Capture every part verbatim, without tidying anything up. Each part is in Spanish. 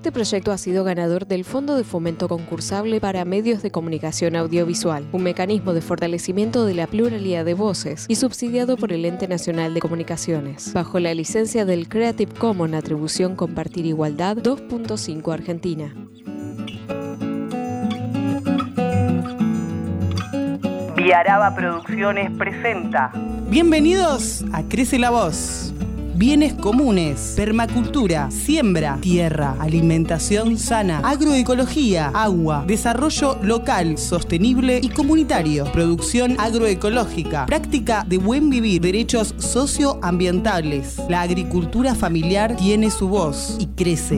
Este proyecto ha sido ganador del Fondo de Fomento Concursable para Medios de Comunicación Audiovisual, un mecanismo de fortalecimiento de la pluralidad de voces y subsidiado por el Ente Nacional de Comunicaciones, bajo la licencia del Creative Commons Atribución Compartir Igualdad dos punto cinco Argentina. Viaraba Producciones presenta. Bienvenidos a Crece la Voz. Bienes comunes, permacultura, siembra, tierra, alimentación sana, agroecología, agua, desarrollo local, sostenible y comunitario, producción agroecológica, práctica de buen vivir, derechos socioambientales. La agricultura familiar tiene su voz y crece.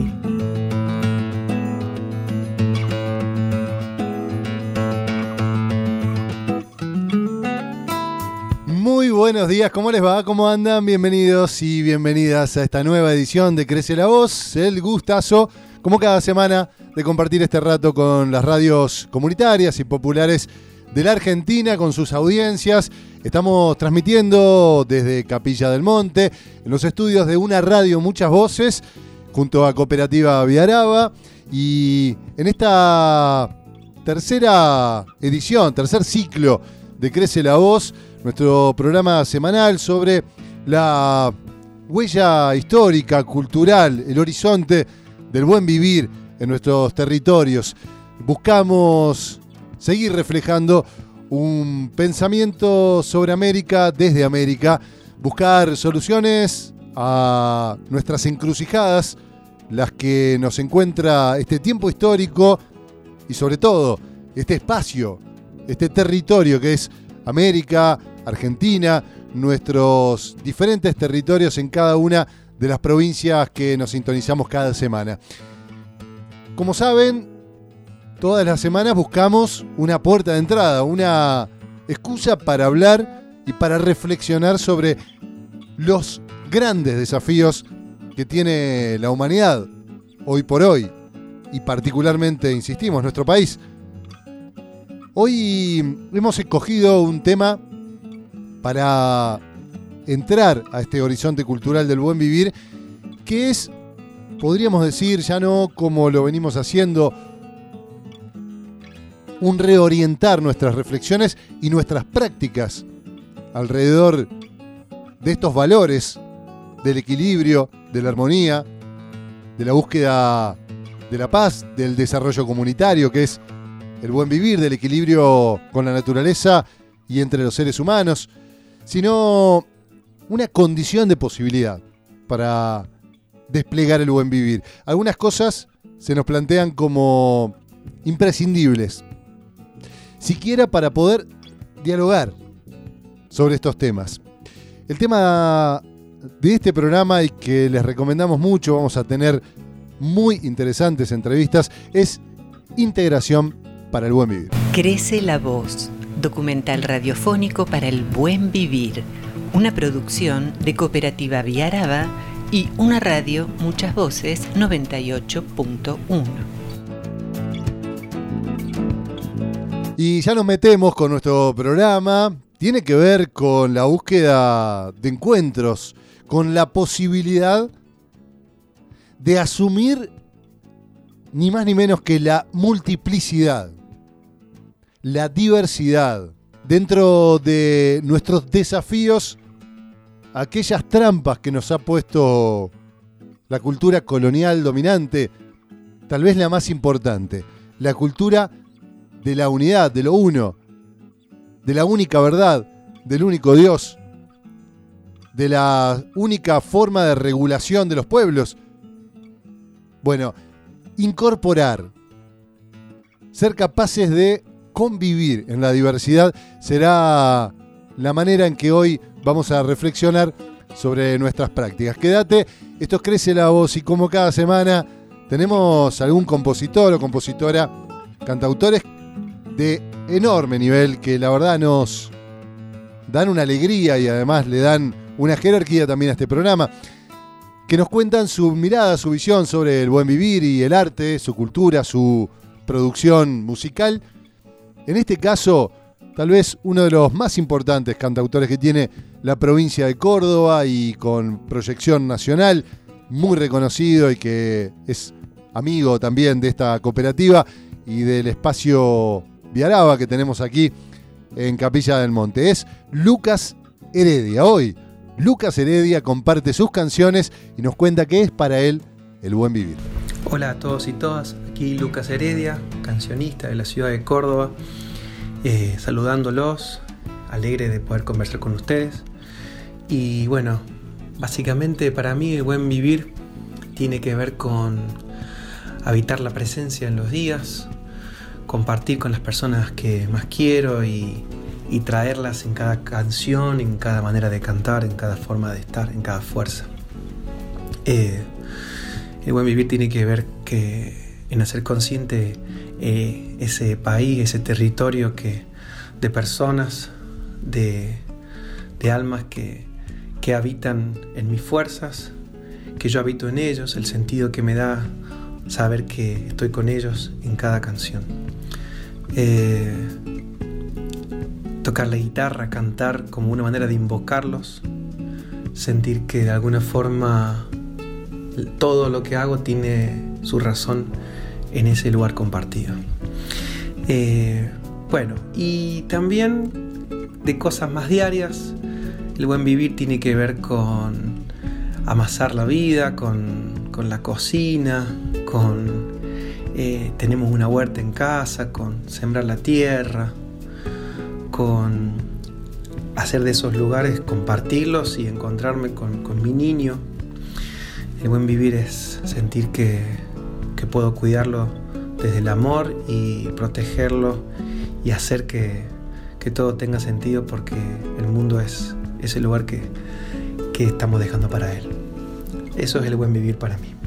Muy buenos días, ¿cómo les va? ¿Cómo andan? Bienvenidos y bienvenidas a esta nueva edición de Crece la Voz. El gustazo, como cada semana, de compartir este rato con las radios comunitarias y populares de la Argentina, con sus audiencias. Estamos transmitiendo desde Capilla del Monte, en los estudios de una radio Muchas Voces, junto a Cooperativa Viaraba. Y en esta tercera edición, tercer ciclo de Crece la Voz, nuestro programa semanal sobre la huella histórica, cultural, el horizonte del buen vivir en nuestros territorios. Buscamos seguir reflejando un pensamiento sobre América desde América, buscar soluciones a nuestras encrucijadas, las que nos encuentra este tiempo histórico y sobre todo este espacio, este territorio que es América, Argentina, nuestros diferentes territorios en cada una de las provincias que nos sintonizamos cada semana. Como saben, todas las semanas buscamos una puerta de entrada, una excusa para hablar y para reflexionar sobre los grandes desafíos que tiene la humanidad hoy por hoy y particularmente, insistimos, nuestro país. Hoy hemos escogido un tema para entrar a este horizonte cultural del buen vivir, que es, podríamos decir, ya no como lo venimos haciendo, un reorientar nuestras reflexiones y nuestras prácticas alrededor de estos valores del equilibrio, de la armonía, de la búsqueda de la paz, del desarrollo comunitario, que es el buen vivir, del equilibrio con la naturaleza y entre los seres humanos, sino una condición de posibilidad para desplegar el buen vivir. Algunas cosas se nos plantean como imprescindibles, siquiera para poder dialogar sobre estos temas. El tema de este programa, y que les recomendamos mucho, vamos a tener muy interesantes entrevistas, es integración para el buen vivir. Crece la Voz, documental radiofónico para el buen vivir, una producción de Cooperativa Viaraba y una radio Muchas Voces noventa y ocho punto uno. Y ya nos metemos con nuestro programa. Tiene que ver con la búsqueda de encuentros, con la posibilidad de asumir ni más ni menos que la multiplicidad, la diversidad, dentro de nuestros desafíos, aquellas trampas que nos ha puesto la cultura colonial dominante, tal vez la más importante, la cultura de la unidad, de lo uno, de la única verdad, del único Dios, de la única forma de regulación de los pueblos. Bueno, incorporar, ser capaces de convivir en la diversidad será la manera en que hoy vamos a reflexionar sobre nuestras prácticas. Quédate, esto es Crece la Voz y como cada semana tenemos algún compositor o compositora, cantautores de enorme nivel que la verdad nos dan una alegría y además le dan una jerarquía también a este programa, que nos cuentan su mirada, su visión sobre el buen vivir y el arte, su cultura, su producción musical. En este caso, tal vez uno de los más importantes cantautores que tiene la provincia de Córdoba y con proyección nacional, muy reconocido y que es amigo también de esta cooperativa y del espacio Viaraba que tenemos aquí en Capilla del Monte. Es Lucas Heredia. Hoy Lucas Heredia comparte sus canciones y nos cuenta qué es para él el buen vivir. Hola a todos y todas, aquí Lucas Heredia, cancionista de la ciudad de Córdoba, eh, saludándolos, alegre de poder conversar con ustedes. Y bueno, básicamente para mí el buen vivir tiene que ver con habitar la presencia en los días, compartir con las personas que más quiero y, y traerlas en cada canción, en cada manera de cantar, en cada forma de estar, en cada fuerza. Eh, el buen vivir tiene que ver que, en hacer consciente eh, ese país, ese territorio que, de personas, de, de almas que, que habitan en mis fuerzas, que yo habito en ellos, el sentido que me da saber que estoy con ellos en cada canción. Eh, tocar la guitarra, cantar como una manera de invocarlos, sentir que de alguna forma todo lo que hago tiene su razón en ese lugar compartido. Eh, bueno, y también de cosas más diarias, el buen vivir tiene que ver con amasar la vida, con, con la cocina, con eh, tenemos una huerta en casa, con sembrar la tierra, con hacer de esos lugares, compartirlos y encontrarme con, con mi niño. El buen vivir es sentir que, que puedo cuidarlo desde el amor y protegerlo y hacer que, que todo tenga sentido, porque el mundo es ese lugar que, que estamos dejando para él. Eso es el buen vivir para mí.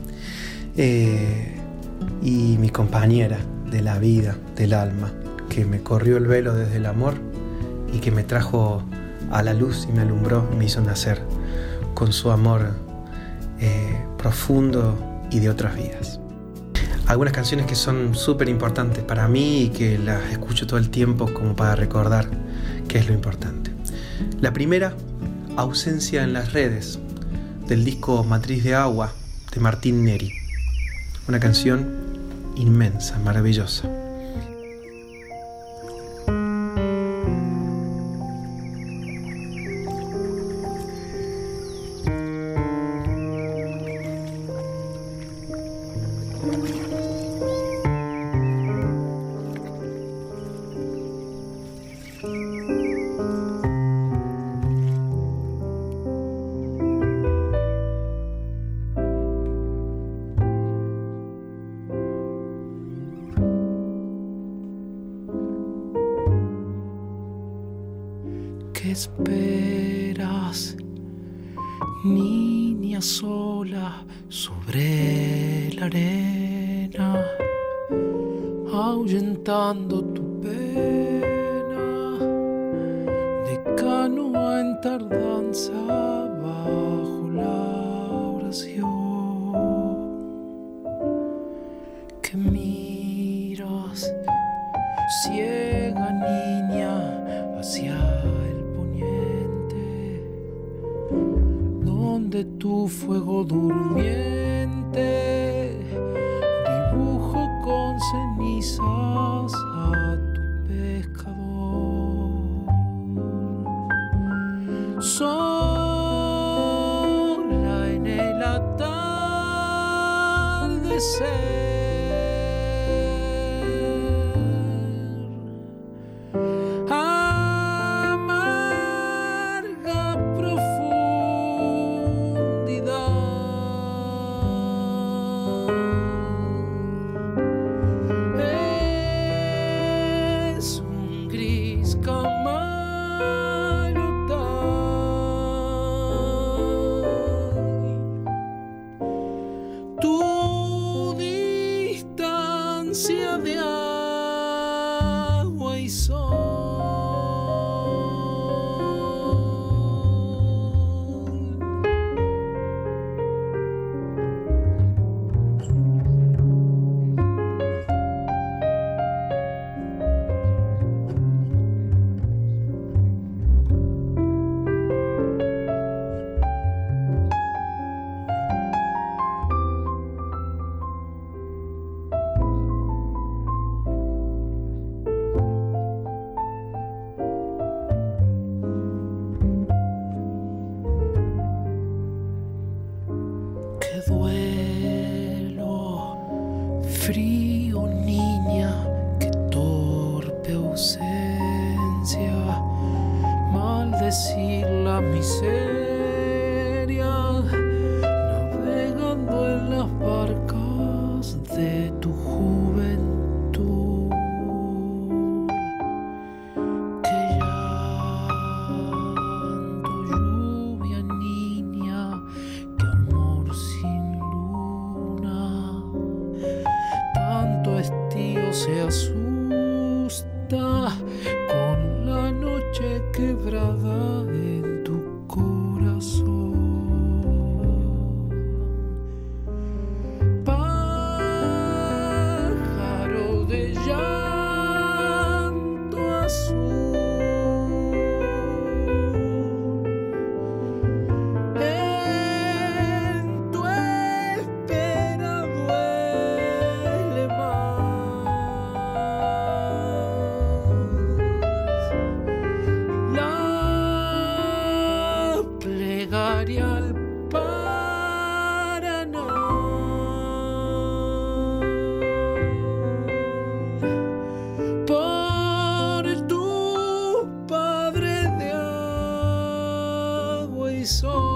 Eh, y mi compañera de la vida, del alma, que me corrió el velo desde el amor y que me trajo a la luz y me alumbró y me hizo nacer con su amor eh, profundo y de otras vidas. Algunas canciones que son súper importantes para mí y que las escucho todo el tiempo como para recordar qué es lo importante. La primera, Ausencia en las redes, del disco Matriz de Agua de Martín Neri. Una canción inmensa, maravillosa. ¿Qué esperas, niña sola sobre la arena, ahuyentando tu pena de canoa en tardanza bajo la oración? Que miras, ciega niña, hacia el poniente, donde tu fuego durmiente dibujo con cenizas a tu pescador. Sola en el atardecer, de agua y sol. frío, niña, qué torpe ausencia, maldecir la miseria, navegando en las barcas de tu juventud, que llanto, lluvia, niña, que amor sin luna, tanto estío se asusta con la noche quebrada en tu corazón. Pájaro de llanto azul, en tu espera duele más la plegaria al Paraná por tu padre de agua y sol.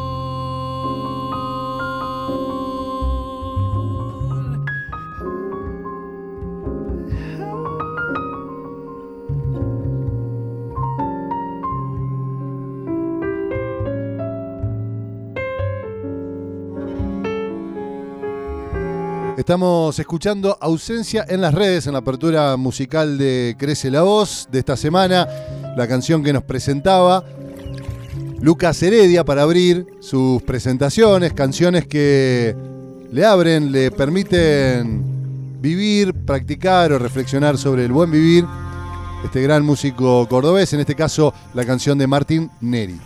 Estamos escuchando Ausencia en las redes en la apertura musical de Crece la Voz de esta semana, la canción que nos presentaba Lucas Heredia para abrir sus presentaciones, canciones que le abren, le permiten vivir, practicar o reflexionar sobre el buen vivir. Este gran músico cordobés, en este caso la canción de Martín Neri.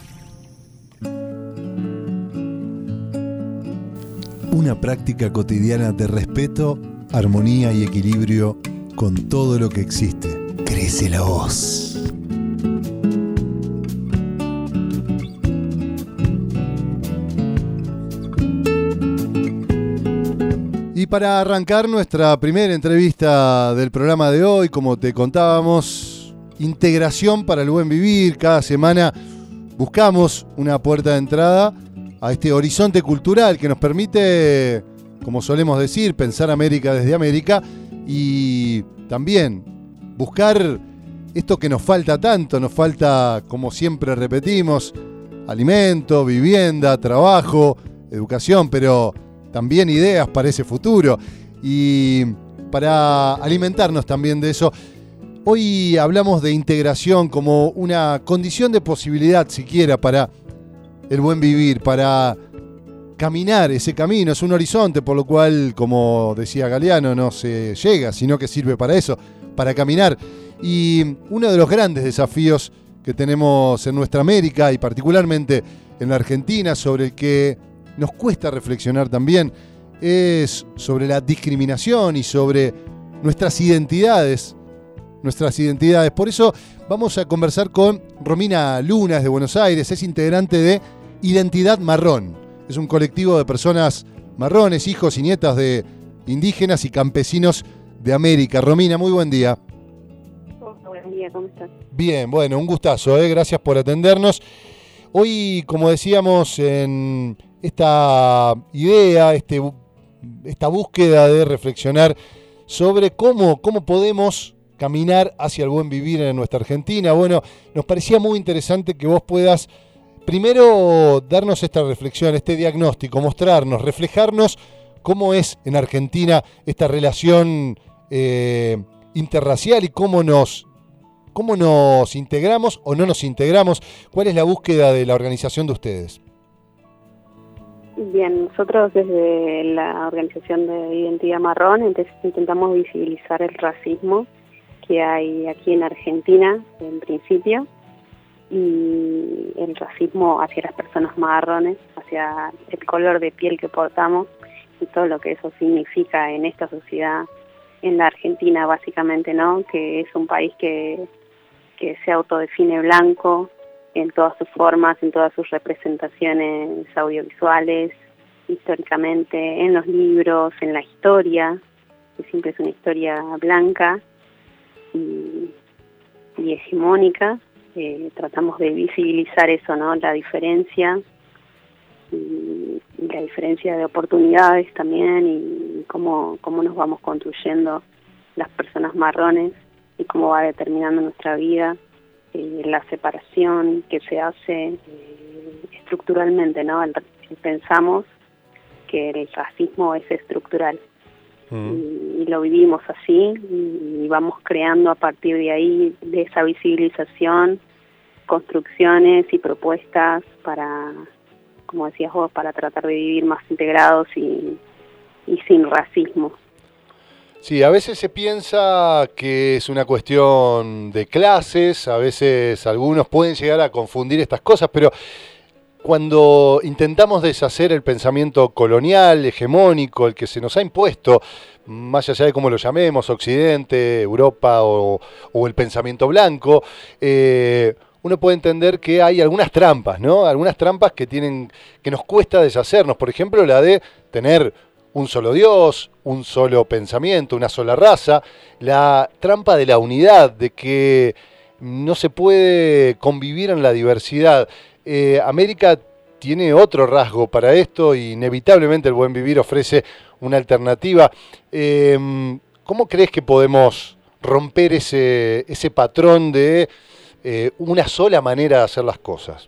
Una práctica cotidiana de respeto, armonía y equilibrio con todo lo que existe. Crece la voz. Y para arrancar nuestra primera entrevista del programa de hoy, como te contábamos, integración para el buen vivir. Cada semana buscamos una puerta de entrada a este horizonte cultural que nos permite, como solemos decir, pensar América desde América y también buscar esto que nos falta tanto. Nos falta, como siempre repetimos, alimento, vivienda, trabajo, educación, pero también ideas para ese futuro. Y para alimentarnos también de eso, hoy hablamos de integración como una condición de posibilidad siquiera para el buen vivir, para caminar ese camino. Es un horizonte por lo cual, como decía Galeano, no se llega, sino que sirve para eso, para caminar. Y uno de los grandes desafíos que tenemos en nuestra América y particularmente en la Argentina, sobre el que nos cuesta reflexionar también, es sobre la discriminación y sobre nuestras identidades, nuestras identidades. Por eso vamos a conversar con Romina Lunas de Buenos Aires, es integrante de Identidad Marrón. Es un colectivo de personas marrones, hijos y nietas de indígenas y campesinos de América. Romina, muy buen día. Hola, buen día, ¿cómo estás? Bien, bueno, un gustazo, ¿eh? Gracias por atendernos. Hoy, como decíamos, en esta idea, este, esta búsqueda de reflexionar sobre cómo, cómo podemos caminar hacia el buen vivir en nuestra Argentina. Bueno, nos parecía muy interesante que vos puedas primero darnos esta reflexión, este diagnóstico, mostrarnos, reflejarnos cómo es en Argentina esta relación eh, interracial y cómo nos, cómo nos integramos o no nos integramos. ¿Cuál es la búsqueda de la organización de ustedes? Bien, nosotros desde la organización de Identidad Marrón entonces intentamos visibilizar el racismo que hay aquí en Argentina, en principio, y el racismo hacia las personas marrones, hacia el color de piel que portamos y todo lo que eso significa en esta sociedad, en la Argentina básicamente, ¿no? Que es un país que, que se autodefine blanco en todas sus formas, en todas sus representaciones audiovisuales, históricamente, en los libros, en la historia, que siempre es una historia blanca y, y hegemónica. Eh, tratamos de visibilizar eso, ¿no? La diferencia y, y la diferencia de oportunidades también, y cómo, cómo nos vamos construyendo las personas marrones y cómo va determinando nuestra vida, eh, la separación que se hace eh, estructuralmente, ¿no? El, pensamos que el racismo es estructural. Mm. Y, y lo vivimos así, y, y vamos creando a partir de ahí, de esa visibilización, construcciones y propuestas para, como decías vos, para tratar de vivir más integrados y, y sin racismo. Sí, a veces se piensa que es una cuestión de clases, a veces algunos pueden llegar a confundir estas cosas, pero cuando intentamos deshacer el pensamiento colonial, hegemónico, el que se nos ha impuesto, más allá de cómo lo llamemos, Occidente, Europa o, o el pensamiento blanco, eh, uno puede entender que hay algunas trampas, ¿no? Algunas trampas que tienen, que nos cuesta deshacernos. Por ejemplo, la de tener un solo Dios, un solo pensamiento, una sola raza, la trampa de la unidad, de que no se puede convivir en la diversidad. Eh, América tiene otro rasgo para esto y inevitablemente el Buen Vivir ofrece una alternativa. Eh, ¿Cómo crees que podemos romper ese, ese patrón de eh, una sola manera de hacer las cosas?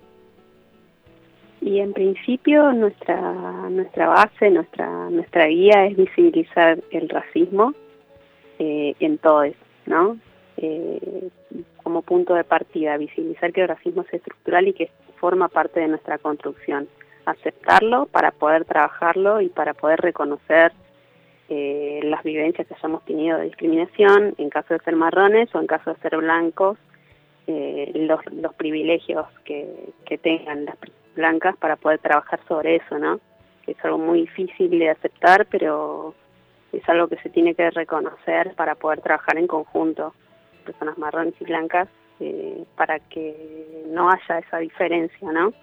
Y en principio nuestra nuestra base, nuestra nuestra guía es visibilizar el racismo eh, en todos, ¿no? Eh, como punto de partida, visibilizar que el racismo es estructural y que forma parte de nuestra construcción. Aceptarlo para poder trabajarlo y para poder reconocer eh, las vivencias que hayamos tenido de discriminación, en caso de ser marrones o en caso de ser blancos, eh, los, los privilegios que, que tengan las personas blancas para poder trabajar sobre eso, ¿no? Que es algo muy difícil de aceptar, pero es algo que se tiene que reconocer para poder trabajar en conjunto, personas marrones y blancas, eh, para que no haya esa diferencia, ¿no?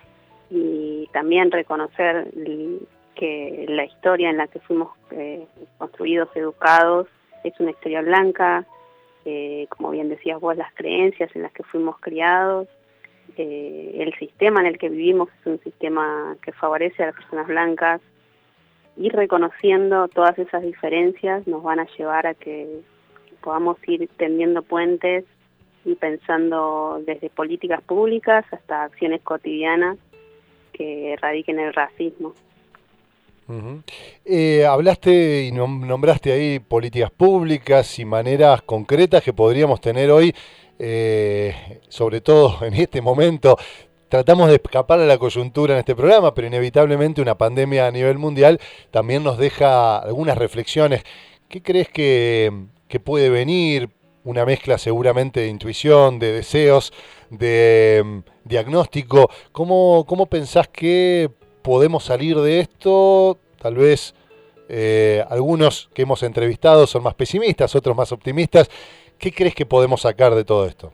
Y también reconocer que la historia en la que fuimos eh, construidos, educados, es una historia blanca, eh, como bien decías vos, las creencias en las que fuimos criados, eh, el sistema en el que vivimos es un sistema que favorece a las personas blancas, y reconociendo todas esas diferencias nos van a llevar a que podamos ir tendiendo puentes y pensando desde políticas públicas hasta acciones cotidianas que erradiquen el racismo. Uh-huh. Eh, hablaste y nombraste ahí políticas públicas y maneras concretas que podríamos tener hoy, eh, sobre todo en este momento. Tratamos de escapar a la coyuntura en este programa, pero inevitablemente una pandemia a nivel mundial también nos deja algunas reflexiones. ¿Qué crees que, que puede venir? Una mezcla seguramente de intuición, de deseos, de um, diagnóstico. ¿Cómo, cómo pensás que podemos salir de esto? Tal vez eh, algunos que hemos entrevistado son más pesimistas, otros más optimistas. ¿Qué crees que podemos sacar de todo esto?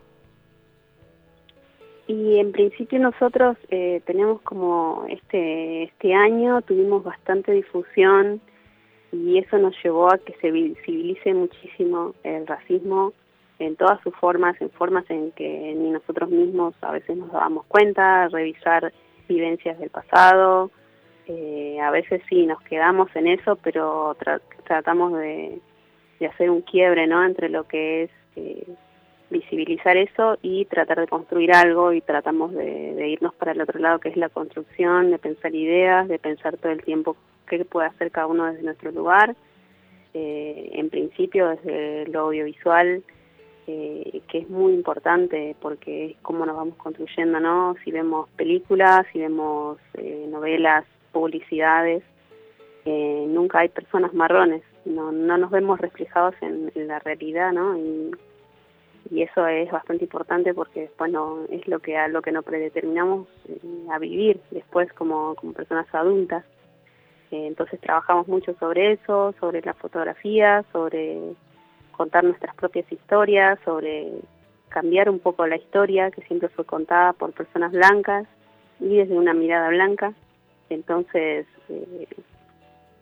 Y en principio nosotros eh, tenemos como este, este año, tuvimos bastante difusión y eso nos llevó a que se visibilice muchísimo el racismo en todas sus formas, en formas en que ni nosotros mismos a veces nos dábamos cuenta, revisar vivencias del pasado, eh, a veces sí nos quedamos en eso, pero tra tratamos de, de hacer un quiebre, ¿no?, entre lo que es eh, visibilizar eso y tratar de construir algo, y tratamos de, de irnos para el otro lado, que es la construcción, de pensar ideas, de pensar todo el tiempo qué puede hacer cada uno desde nuestro lugar, eh, en principio desde lo audiovisual, eh, que es muy importante porque es cómo nos vamos construyendo, ¿no? Si vemos películas, si vemos eh, novelas, publicidades, eh, nunca hay personas marrones, no, no nos vemos reflejados en, en la realidad, ¿no? Y, y eso es bastante importante porque después no, es lo que a lo que nos predeterminamos eh, a vivir después como, como personas adultas. Eh, entonces trabajamos mucho sobre eso, sobre la fotografía, sobre contar nuestras propias historias, sobre cambiar un poco la historia que siempre fue contada por personas blancas y desde una mirada blanca. Entonces, eh,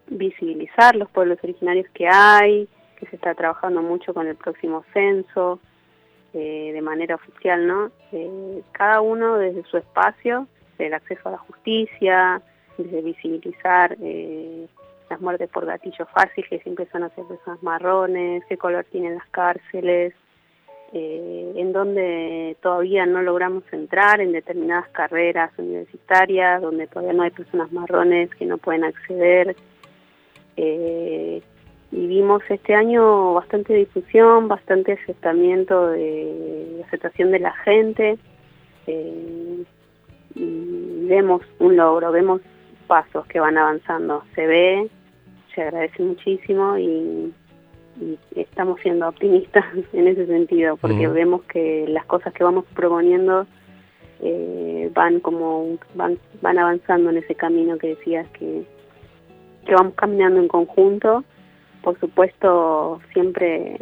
visibilizar los pueblos originarios que hay, que se está trabajando mucho con el próximo censo, eh, de manera oficial, ¿no? Eh, cada uno desde su espacio, el acceso a la justicia, desde visibilizar eh, las muertes por gatillo fácil, que siempre son hacia personas marrones, qué color tienen las cárceles, eh, en donde todavía no logramos entrar en determinadas carreras universitarias, donde todavía no hay personas marrones que no pueden acceder. Eh, y vimos este año bastante difusión, bastante aceptamiento de, de aceptación de la gente, eh, y vemos un logro, vemos pasos que van avanzando, se ve, se agradece muchísimo y, y estamos siendo optimistas en ese sentido, porque uh-huh. vemos que las cosas que vamos proponiendo eh, van como van, van avanzando en ese camino que decías, que, que vamos caminando en conjunto. Por supuesto, siempre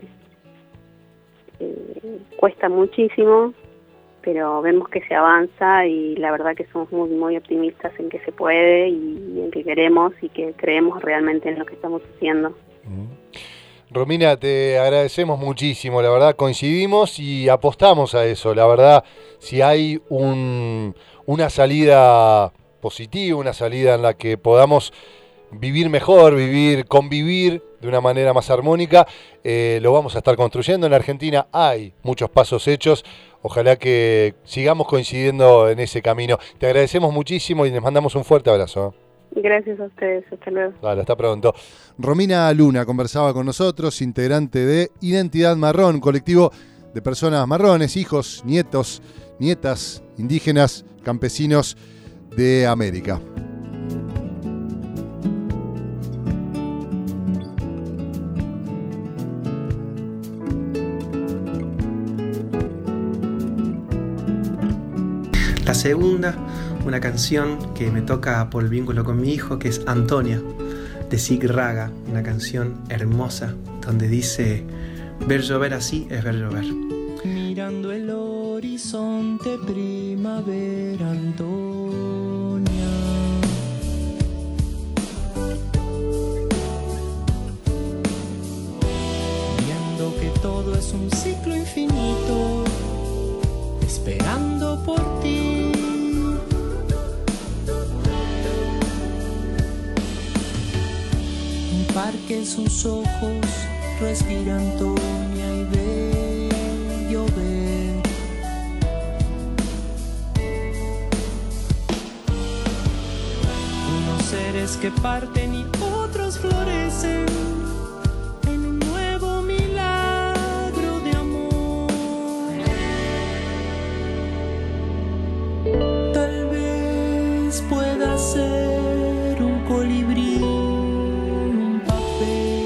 eh, cuesta muchísimo, pero vemos que se avanza y la verdad que somos muy muy optimistas en que se puede y en que queremos y que creemos realmente en lo que estamos haciendo. Mm. Romina, te agradecemos muchísimo, la verdad coincidimos y apostamos a eso, la verdad, si hay un, una salida positiva, una salida en la que podamos vivir mejor, vivir, convivir de una manera más armónica, eh, lo vamos a estar construyendo. En Argentina hay muchos pasos hechos, ojalá que sigamos coincidiendo en ese camino. Te agradecemos muchísimo y les mandamos un fuerte abrazo. Gracias a ustedes, hasta luego. Vale, hasta pronto. Romina Luna conversaba con nosotros, integrante de Identidad Marrón, colectivo de personas marrones, hijos, nietos, nietas, indígenas, campesinos de América. La segunda, una canción que me toca por el vínculo con mi hijo, que es Antonia, de Sig Raga, una canción hermosa, donde dice: ver llover así es ver llover. Mirando el horizonte, primavera, Antonia. Viendo que todo es un ciclo infinito, esperando por ti. Un parque en sus ojos, respira Antonia y ve llover. Unos seres que parten y otros florecen en un nuevo milagro de amor. Tal vez pueda ser un colibrí, un papel.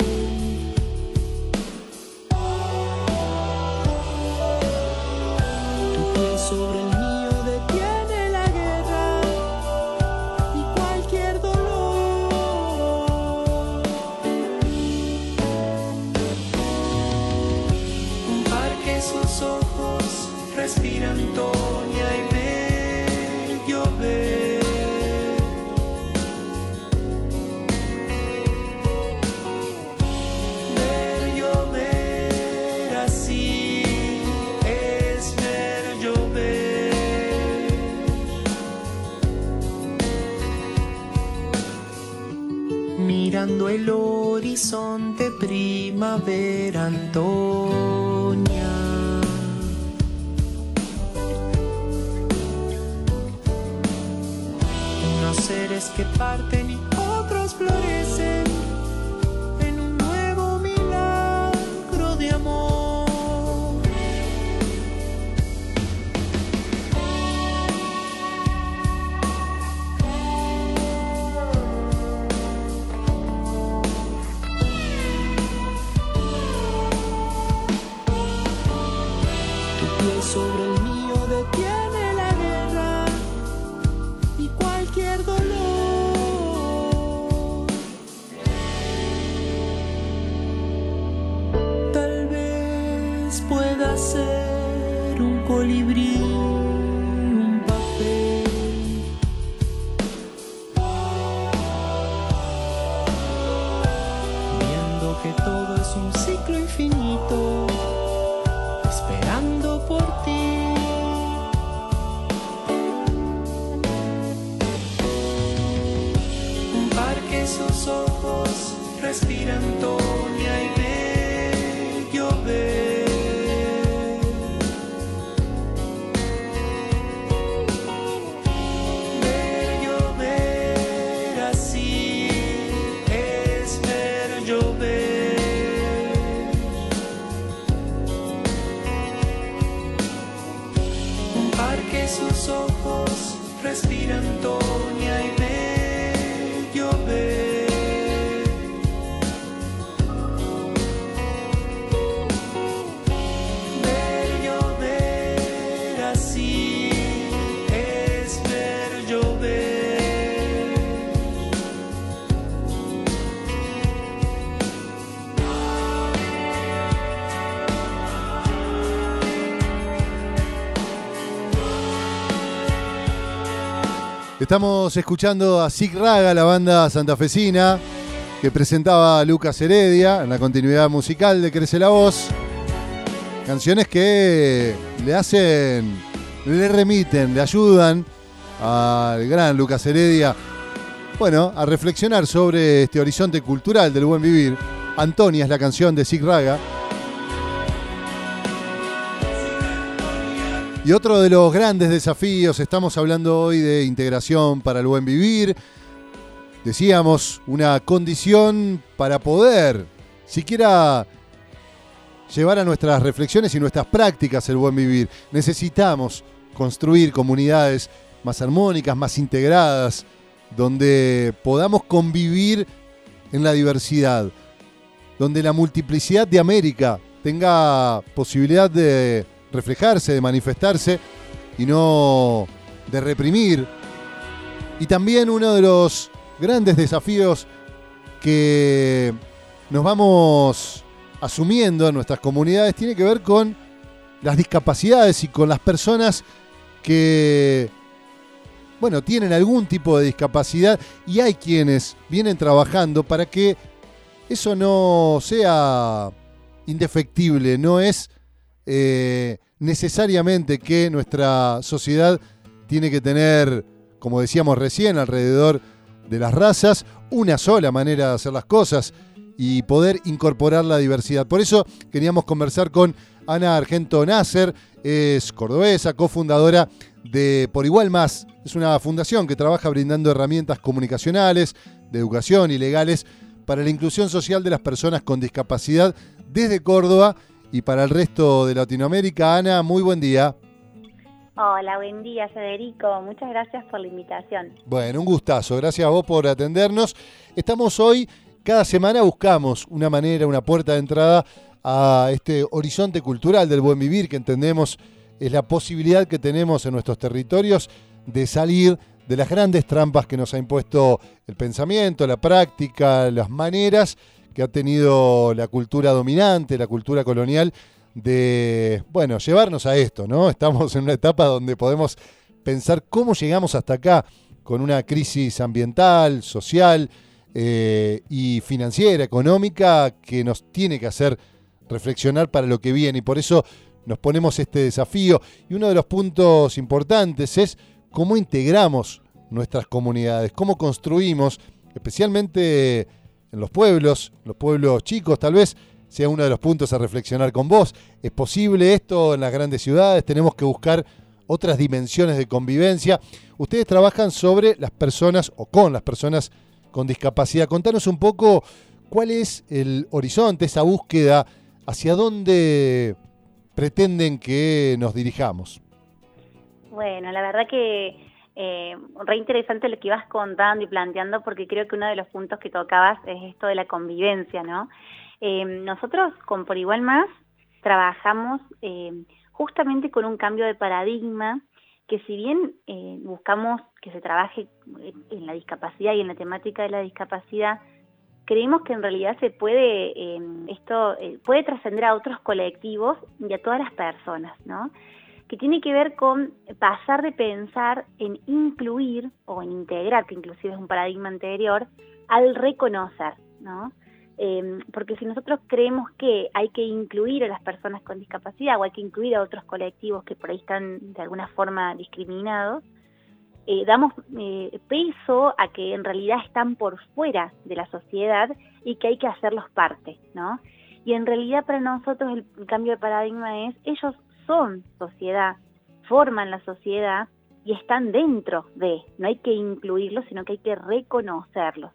Tu pie sobre el mío detiene la guerra y cualquier dolor. Un parque, sus ojos, respira Antonia y ve llover. Ver llover así es ver llover. Mirando el horizonte, primavera, Antonia. Unos seres que parten y otros florecen en un nuevo milagro de amor. Tu pie sobre el mío detiene la guerra y cualquier dolor. Tal vez pueda ser un colibrí, un papel. que todo es un ciclo infinito, esperando por ti. Un parque, sus ojos respiran tonia y ve llover. Ver llover así es ver llover. Un parque, sus ojos respiran tonia y ve llover. Estamos escuchando a Sig Raga, la banda santafesina que presentaba a Lucas Heredia en la continuidad musical de Crece la Voz. Canciones que le hacen, le remiten, le ayudan al gran Lucas Heredia, bueno, a reflexionar sobre este horizonte cultural del buen vivir. Antonia es la canción de Sig Raga. Y otro de los grandes desafíos, estamos hablando hoy de integración para el buen vivir. Decíamos, una condición para poder siquiera llevar a nuestras reflexiones y nuestras prácticas el buen vivir. Necesitamos construir comunidades más armónicas, más integradas, donde podamos convivir en la diversidad, donde la multiplicidad de América tenga posibilidad de reflejarse, de manifestarse y no de reprimir. Y también uno de los grandes desafíos que nos vamos asumiendo en nuestras comunidades tiene que ver con las discapacidades y con las personas que, bueno, tienen algún tipo de discapacidad, y hay quienes vienen trabajando para que eso no sea indefectible. No es eh, necesariamente que nuestra sociedad tiene que tener, como decíamos recién, alrededor de las razas, una sola manera de hacer las cosas y poder incorporar la diversidad. Por eso queríamos conversar con Ana Argento Nasser, es cordobesa, cofundadora de Por Igual Más. Es una fundación que trabaja brindando herramientas comunicacionales, de educación y legales para la inclusión social de las personas con discapacidad desde Córdoba y para el resto de Latinoamérica. Ana, muy buen día. Hola, buen día, Federico. Muchas gracias por la invitación. Bueno, un gustazo. Gracias a vos por atendernos. Estamos hoy, cada semana buscamos una manera, una puerta de entrada a este horizonte cultural del buen vivir, que entendemos es la posibilidad que tenemos en nuestros territorios de salir de las grandes trampas que nos ha impuesto el pensamiento, la práctica, las maneras que ha tenido la cultura dominante, la cultura colonial, de, bueno, llevarnos a esto, ¿no? Estamos en una etapa donde podemos pensar cómo llegamos hasta acá, con una crisis ambiental, social eh, y financiera, económica, que nos tiene que hacer reflexionar para lo que viene, y por eso nos ponemos este desafío. Y uno de los puntos importantes es cómo integramos nuestras comunidades, cómo construimos, especialmente en los pueblos, los pueblos chicos, tal vez sea uno de los puntos a reflexionar con vos. ¿Es posible esto en las grandes ciudades? ¿Tenemos que buscar otras dimensiones de convivencia? Ustedes trabajan sobre las personas o con las personas con discapacidad. Contanos un poco cuál es el horizonte, esa búsqueda, hacia dónde pretenden que nos dirijamos. Bueno, la verdad que eh, re interesante lo que ibas contando y planteando, porque creo que uno de los puntos que tocabas es esto de la convivencia, ¿no? Eh, nosotros con Por Igual Más trabajamos eh, justamente con un cambio de paradigma, que si bien eh, buscamos que se trabaje en la discapacidad y en la temática de la discapacidad, creemos que en realidad se puede, eh, esto eh, puede trascender a otros colectivos y a todas las personas, ¿no? Que tiene que ver con pasar de pensar en incluir o en integrar, que inclusive es un paradigma anterior, al reconocer, ¿no? Eh, porque si nosotros creemos que hay que incluir a las personas con discapacidad o hay que incluir a otros colectivos que por ahí están de alguna forma discriminados, eh, damos eh, peso a que en realidad están por fuera de la sociedad y que hay que hacerlos parte, ¿no? Y en realidad para nosotros el, el cambio de paradigma es, ellos son sociedad, forman la sociedad y están dentro de, no hay que incluirlos, sino que hay que reconocerlos.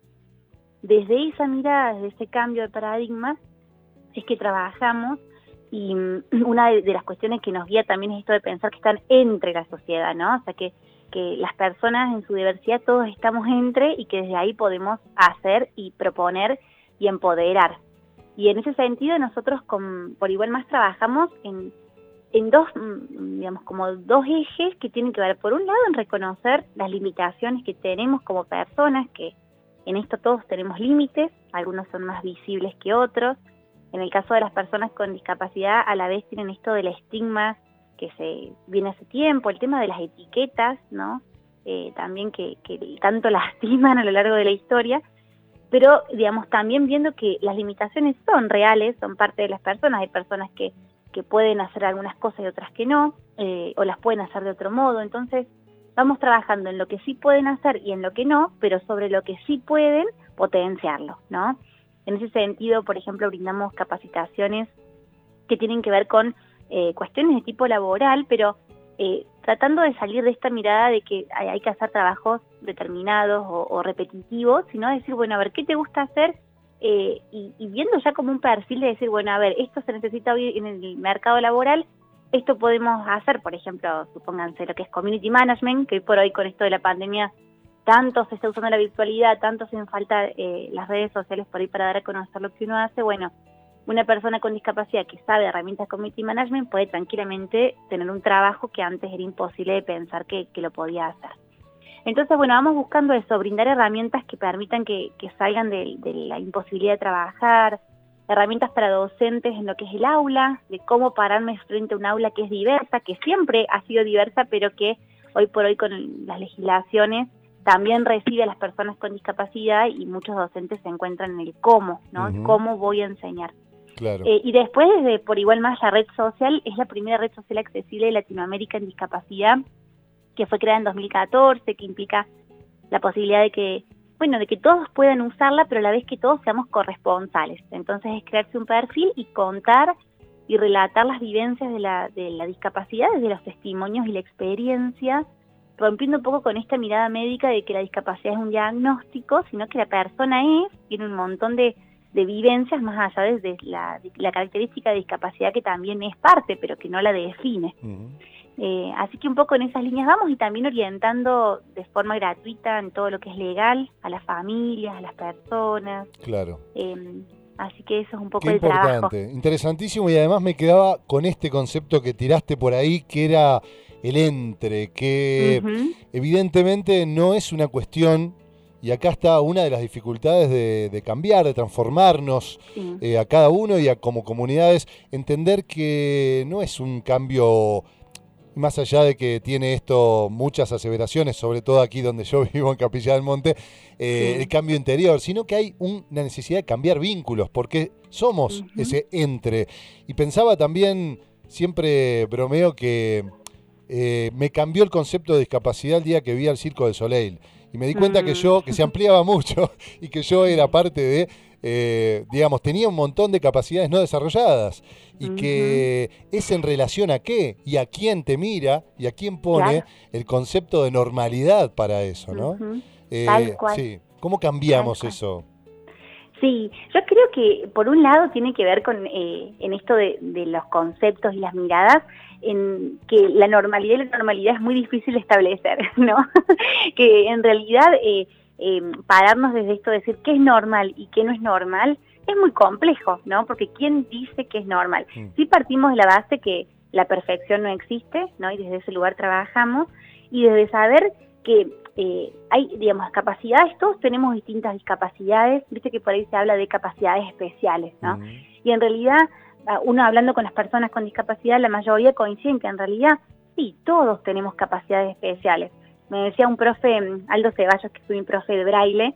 Desde esa mirada, desde ese cambio de paradigma, es que trabajamos y una de, de las cuestiones que nos guía también es esto de pensar que están entre la sociedad, ¿no? O sea, que, que las personas en su diversidad todos estamos entre y que desde ahí podemos hacer y proponer y empoderar. Y en ese sentido nosotros con, por igual más trabajamos en, en dos, digamos, como dos ejes que tienen que ver, por un lado, en reconocer las limitaciones que tenemos como personas, que en esto todos tenemos límites, algunos son más visibles que otros. En el caso de las personas con discapacidad, a la vez tienen esto del estigma que se viene hace tiempo, el tema de las etiquetas, ¿no? Eh, también que, que tanto lastiman a lo largo de la historia, pero, digamos, también viendo que las limitaciones son reales, son parte de las personas, hay personas que, que pueden hacer algunas cosas y otras que no, eh, o las pueden hacer de otro modo, entonces vamos trabajando en lo que sí pueden hacer y en lo que no, pero sobre lo que sí pueden, potenciarlo, ¿no? En ese sentido, por ejemplo, brindamos capacitaciones que tienen que ver con eh, cuestiones de tipo laboral, pero eh, tratando de salir de esta mirada de que hay, hay que hacer trabajos determinados o, o repetitivos, sino decir, bueno, a ver, ¿qué te gusta hacer? Eh, y, y viendo ya como un perfil de decir, bueno, a ver, esto se necesita hoy en el mercado laboral, esto podemos hacer, por ejemplo, supónganse lo que es community management, que hoy por hoy con esto de la pandemia tanto se está usando la virtualidad, tanto se hacen falta eh, las redes sociales por ahí para dar a conocer lo que uno hace. Bueno, una persona con discapacidad que sabe herramientas de community management puede tranquilamente tener un trabajo que antes era imposible de pensar que, que lo podía hacer. Entonces, bueno, vamos buscando eso, brindar herramientas que permitan que, que salgan de, de la imposibilidad de trabajar, herramientas para docentes en lo que es el aula, de cómo pararme frente a un aula que es diversa, que siempre ha sido diversa, pero que hoy por hoy con las legislaciones también recibe a las personas con discapacidad y muchos docentes se encuentran en el cómo, ¿no? Uh-huh. ¿Cómo voy a enseñar? Claro. Eh, y después, desde por igual más, la red social es la primera red social accesible de Latinoamérica en discapacidad, que fue creada en dos mil catorce, que implica la posibilidad de que bueno, de que todos puedan usarla, pero a la vez que todos seamos corresponsales. Entonces es crearse un perfil y contar y relatar las vivencias de la, de la discapacidad desde los testimonios y la experiencia, rompiendo un poco con esta mirada médica de que la discapacidad es un diagnóstico, sino que la persona es, tiene un montón de, de vivencias más allá de la, de la característica de discapacidad que también es parte, pero que no la define. Uh-huh. Eh, así que un poco en esas líneas vamos y también orientando de forma gratuita en todo lo que es legal a las familias, a las personas. Claro. Eh, así que eso es un poco Qué el importante, trabajo. Interesantísimo, y además me quedaba con este concepto que tiraste por ahí, que era el entre, que uh-huh. evidentemente no es una cuestión, y acá está una de las dificultades de, de cambiar, de transformarnos sí. eh, a cada uno y a como comunidades, entender que no es un cambio. Más allá de que tiene esto muchas aseveraciones, sobre todo aquí donde yo vivo en Capilla del Monte, eh, sí. el cambio interior, sino que hay una necesidad de cambiar vínculos, porque somos uh-huh. ese entre. Y pensaba también, siempre bromeo, que eh, me cambió el concepto de discapacidad el día que vi al Circo del Soleil. Y me di cuenta uh-huh. que yo, que se ampliaba mucho, y que yo era parte de... Eh, digamos, tenía un montón de capacidades no desarrolladas y uh-huh. que es en relación a qué y a quién te mira y a quién pone claro. el concepto de normalidad para eso, ¿no? Uh-huh. eh, Tal cual. Sí. ¿Cómo cambiamos Tal eso? Sí, yo creo que por un lado tiene que ver con eh, en esto de, de los conceptos y las miradas, en que la normalidad y la normalidad es muy difícil de establecer, ¿no? Que en realidad eh, Eh, pararnos desde esto de decir qué es normal y qué no es normal, es muy complejo, ¿no? Porque ¿quién dice que es normal? Sí, sí partimos de la base que la perfección no existe, ¿no? Y desde ese lugar trabajamos, y desde saber que eh, hay, digamos, capacidades, todos tenemos distintas discapacidades, viste que por ahí se habla de capacidades especiales, ¿no? Uh-huh. Y en realidad, uno hablando con las personas con discapacidad, la mayoría coinciden que en realidad, sí, todos tenemos capacidades especiales. Me decía un profe, Aldo Ceballos, que fue mi profe de braille,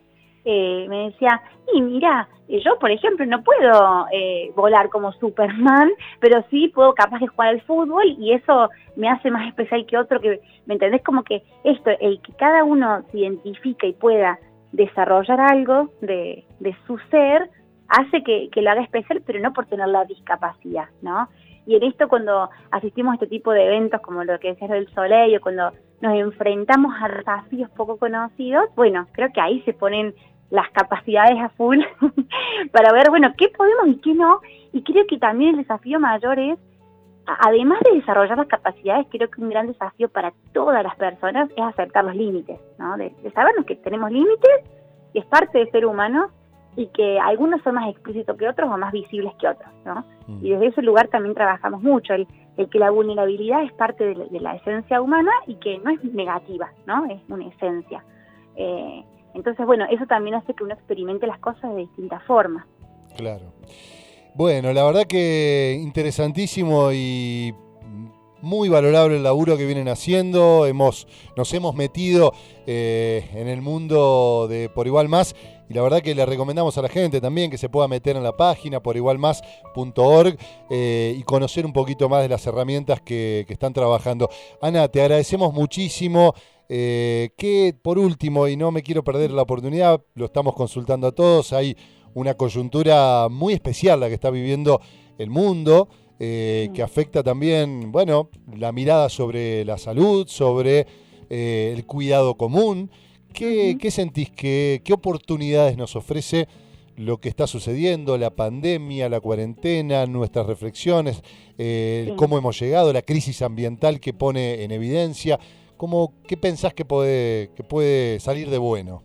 eh, me decía, y mira, yo por ejemplo no puedo eh, volar como Superman, pero sí puedo capaz de jugar al fútbol y eso me hace más especial que otro, que, ¿me entendés? Como que esto, el que cada uno se identifica y pueda desarrollar algo de, de su ser, hace que, que lo haga especial, pero no por tener la discapacidad, ¿no? Y en esto, cuando asistimos a este tipo de eventos, como lo que decías del Soleil, o cuando nos enfrentamos a desafíos poco conocidos, bueno, creo que ahí se ponen las capacidades a full para ver, bueno, qué podemos y qué no. Y creo que también el desafío mayor es, además de desarrollar las capacidades, creo que un gran desafío para todas las personas es aceptar los límites, ¿no? De, de sabernos que tenemos límites, que es parte del ser humano, y que algunos son más explícitos que otros o más visibles que otros, ¿no? Mm. Y desde ese lugar también trabajamos mucho, el, el que la vulnerabilidad es parte de la, de la esencia humana y que no es negativa, ¿no? Es una esencia. Eh, entonces, bueno, eso también hace que uno experimente las cosas de distintas formas. Claro. Bueno, la verdad que interesantísimo y muy valorable el laburo que vienen haciendo. Hemos, nos hemos metido eh, en el mundo de Por Igual Más, y la verdad que le recomendamos a la gente también que se pueda meter en la página por igual más punto org eh, y conocer un poquito más de las herramientas que, que están trabajando. Ana, te agradecemos muchísimo. Eh, que por último, y no me quiero perder la oportunidad, lo estamos consultando a todos, hay una coyuntura muy especial la que está viviendo el mundo, eh, que afecta también, bueno, la mirada sobre la salud, sobre eh, el cuidado común. ¿Qué, uh-huh. ¿qué sentís? ¿Qué, ¿Qué oportunidades nos ofrece lo que está sucediendo, la pandemia, la cuarentena, nuestras reflexiones, eh, sí. cómo hemos llegado, la crisis ambiental que pone en evidencia? ¿Cómo, ¿Qué pensás que puede, que puede salir de bueno?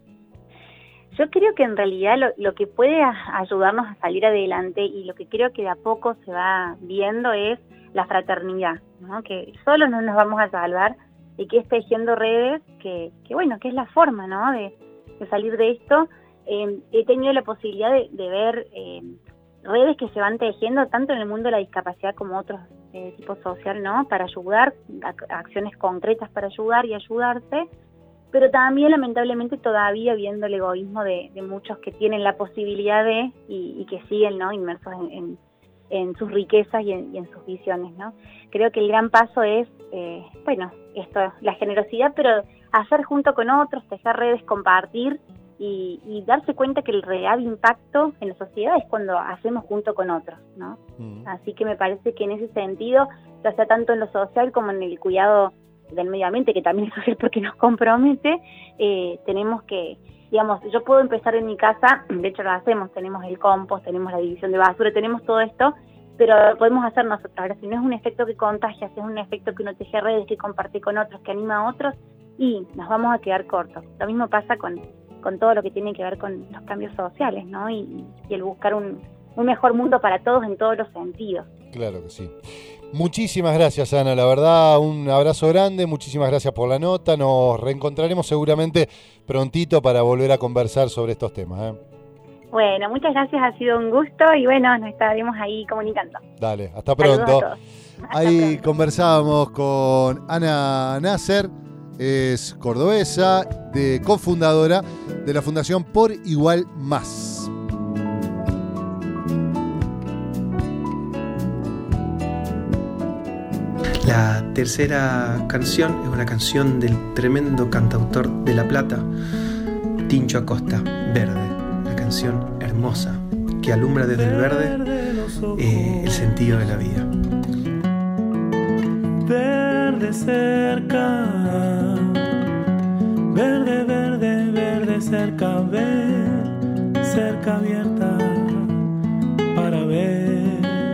Yo creo que en realidad lo, lo que puede ayudarnos a salir adelante y lo que creo que de a poco se va viendo es la fraternidad, ¿no? Que solo no nos vamos a salvar y que es tejiendo redes, que, que bueno, que es la forma, ¿no? de, de salir de esto. Eh, he tenido la posibilidad de, de ver eh, redes que se van tejiendo tanto en el mundo de la discapacidad como otros eh, tipos social, ¿no? Para ayudar, a, acciones concretas para ayudar y ayudarse, pero también lamentablemente todavía viendo el egoísmo de, de muchos que tienen la posibilidad de y, y que siguen, ¿no? Inmersos en, en, en sus riquezas y en, y en sus visiones, ¿no? Creo que el gran paso es, eh, bueno, esto, la generosidad, pero hacer junto con otros, tejer redes, compartir y, y darse cuenta que el real impacto en la sociedad es cuando hacemos junto con otros, ¿no? Mm. Así que me parece que en ese sentido, ya sea tanto en lo social como en el cuidado del medio ambiente, que también es social porque nos compromete, eh, tenemos que, digamos, yo puedo empezar en mi casa, de hecho lo hacemos, tenemos el compost, tenemos la división de basura, tenemos todo esto, pero lo podemos hacer nosotros. Ahora, si no es un efecto que contagia, si es un efecto que uno teje redes, que comparte con otros, que anima a otros, y nos vamos a quedar cortos. Lo mismo pasa con, con todo lo que tiene que ver con los cambios sociales, ¿no? Y, y el buscar un, un mejor mundo para todos en todos los sentidos. Claro que sí. Muchísimas gracias, Ana, la verdad, un abrazo grande, muchísimas gracias por la nota, nos reencontraremos seguramente prontito para volver a conversar sobre estos temas, ¿eh? Bueno, muchas gracias, ha sido un gusto y bueno, nos estaremos ahí comunicando. Dale, hasta pronto. Hasta ahí pronto. Conversábamos con Ana Nasser, es cordobesa, de cofundadora de la Fundación Por Igual Más. La tercera canción es una canción del tremendo cantautor de La Plata, Tincho Acosta, Verde. Una canción hermosa que alumbra desde el verde eh, el sentido de la vida. Verde cerca, verde, verde, verde cerca, ver, cerca abierta para ver.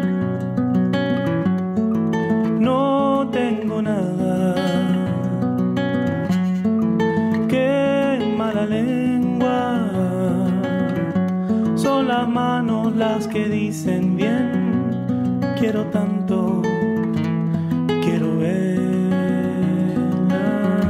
No tengo nada, qué mala lengua, son las manos las que dicen bien, quiero tanto, quiero verla.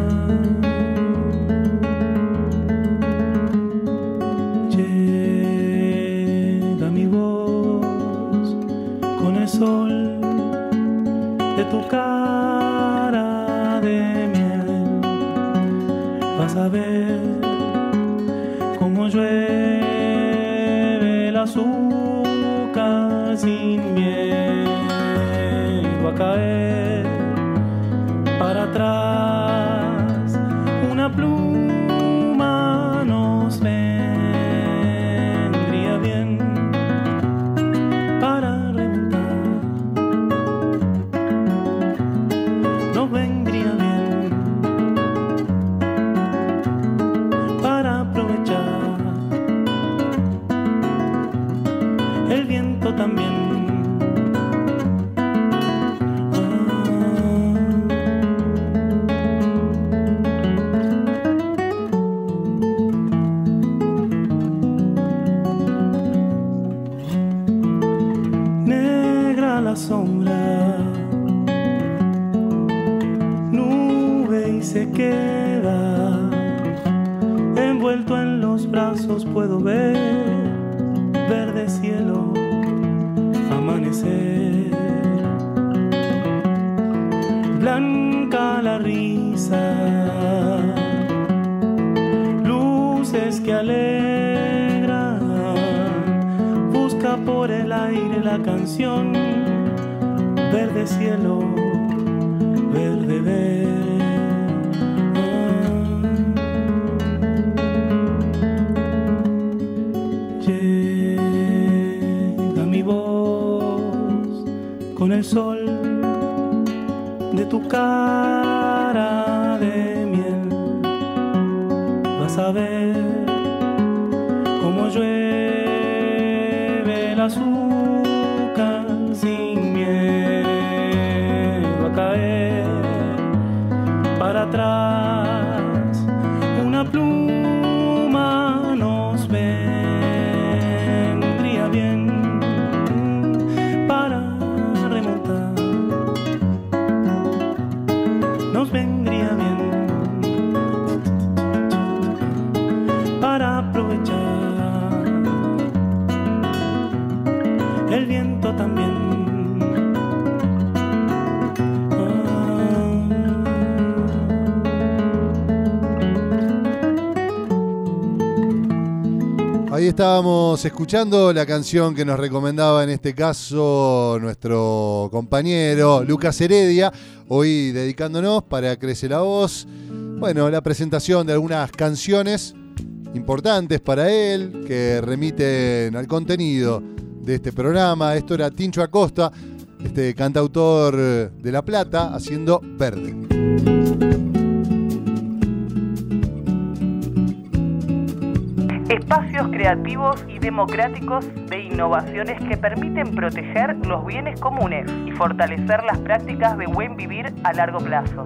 Llega mi voz con el sol de tu cara de miel, vas a ver cómo como llueve el azúcar sin miedo a caer para atrás, una pluma nos vendría bien para remontar, nos vendría bien para aprovechar el viento también. Sombra, nube y se queda envuelto en los brazos, puedo ver verde cielo, amanecer, blanca la risa, luces que alegran, busca por el aire la canción. Verde cielo, verde, verde. Ah. Llega mi voz con el sol de tu cara de miel. Vas a ver cómo llueve el azúcar sin miedo caer para atrás, una pluma nos vendría bien para remontar, nos vendría bien para aprovechar el viento también. Ahí estábamos escuchando la canción que nos recomendaba en este caso nuestro compañero Lucas Heredia, hoy dedicándonos para Crece la Voz. Bueno, la presentación de algunas canciones importantes para él que remiten al contenido de este programa. Esto era Tincho Acosta, este cantautor de La Plata, haciendo Verde. Espacios creativos y democráticos de innovaciones que permiten proteger los bienes comunes y fortalecer las prácticas de buen vivir a largo plazo.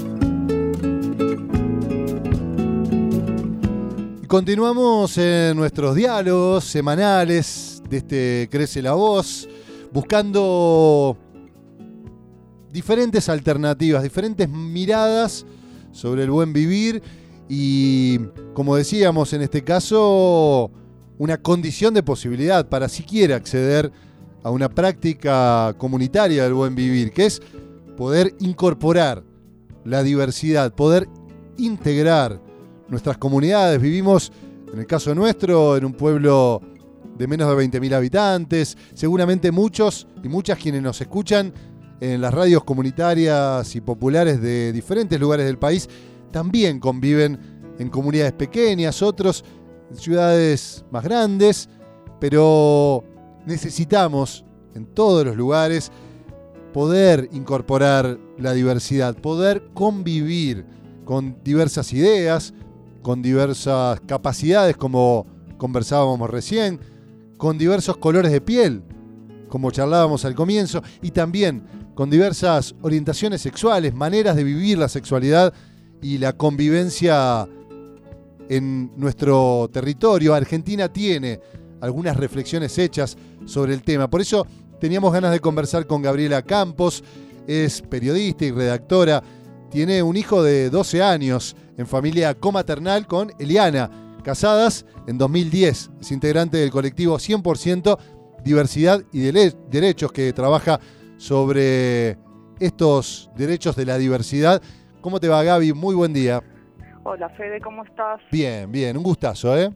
Y continuamos en nuestros diálogos semanales de este Crece la Voz, buscando diferentes alternativas, diferentes miradas sobre el buen vivir. Y, como decíamos, en este caso, una condición de posibilidad para siquiera acceder a una práctica comunitaria del buen vivir, que es poder incorporar la diversidad, poder integrar nuestras comunidades. Vivimos, en el caso nuestro, en un pueblo de menos de veinte mil habitantes. Seguramente muchos y muchas quienes nos escuchan en las radios comunitarias y populares de diferentes lugares del país también conviven en comunidades pequeñas, otros en ciudades más grandes, pero necesitamos en todos los lugares poder incorporar la diversidad, poder convivir con diversas ideas, con diversas capacidades, como conversábamos recién, con diversos colores de piel, como charlábamos al comienzo, y también con diversas orientaciones sexuales, maneras de vivir la sexualidad y la convivencia en nuestro territorio. Argentina tiene algunas reflexiones hechas sobre el tema. Por eso teníamos ganas de conversar con Gabriela Campos. Es periodista y redactora. Tiene un hijo de doce años en familia comaternal con Eliana, casadas en dos mil diez. Es integrante del colectivo cien por ciento Diversidad y Derechos, que trabaja sobre estos derechos de la diversidad. ¿Cómo te va, Gaby? Muy buen día. Hola, Fede, ¿cómo estás? Bien, bien, un gustazo, ¿eh?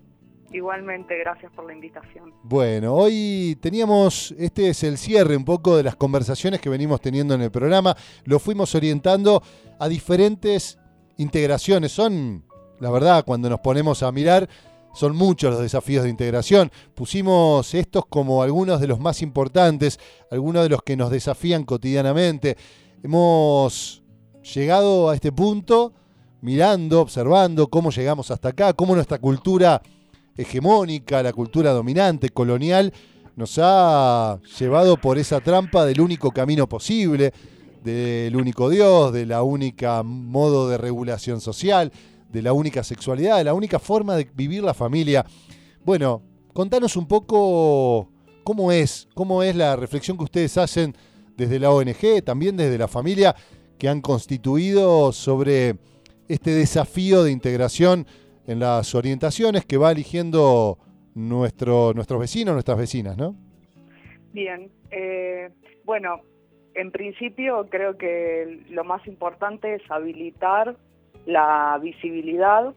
Igualmente, gracias por la invitación. Bueno, hoy teníamos, este es el cierre un poco de las conversaciones que venimos teniendo en el programa. Lo fuimos orientando a diferentes integraciones. Son, la verdad, cuando nos ponemos a mirar, son muchos los desafíos de integración. Pusimos estos como algunos de los más importantes, algunos de los que nos desafían cotidianamente. Hemos llegado a este punto mirando, observando cómo llegamos hasta acá, cómo nuestra cultura hegemónica, la cultura dominante, colonial, nos ha llevado por esa trampa del único camino posible, del único Dios, de la única modo de regulación social, de la única sexualidad, de la única forma de vivir la familia. Bueno, contanos un poco cómo es, cómo es la reflexión que ustedes hacen desde la O N G, también desde la familia, que han constituido sobre este desafío de integración en las orientaciones que va eligiendo nuestro, nuestros vecinos, nuestras vecinas, ¿no? Bien, eh, bueno, en principio creo que lo más importante es habilitar la visibilidad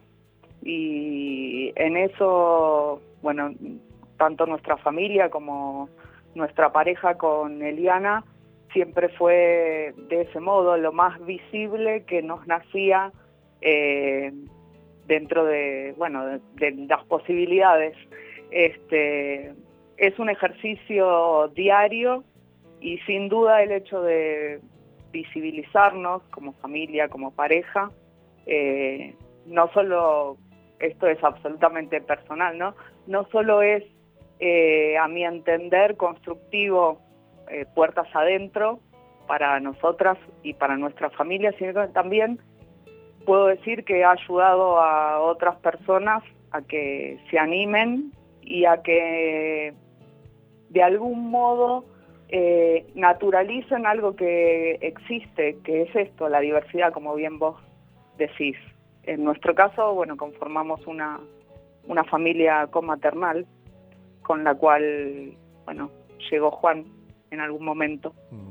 y en eso, bueno, tanto nuestra familia como nuestra pareja con Eliana siempre fue de ese modo, lo más visible que nos nacía eh, dentro de, bueno, de, de las posibilidades. Este, es un ejercicio diario y sin duda el hecho de visibilizarnos como familia, como pareja, eh, no solo, esto es absolutamente personal, ¿no? No solo es, eh, a mi entender, constructivo eh, puertas adentro para nosotras y para nuestra familia, sino que también puedo decir que ha ayudado a otras personas a que se animen y a que de algún modo eh, naturalicen algo que existe, que es esto, la diversidad, como bien vos decís. En nuestro caso, bueno, conformamos una, una familia comaternal con la cual, bueno, llegó Juan en algún momento.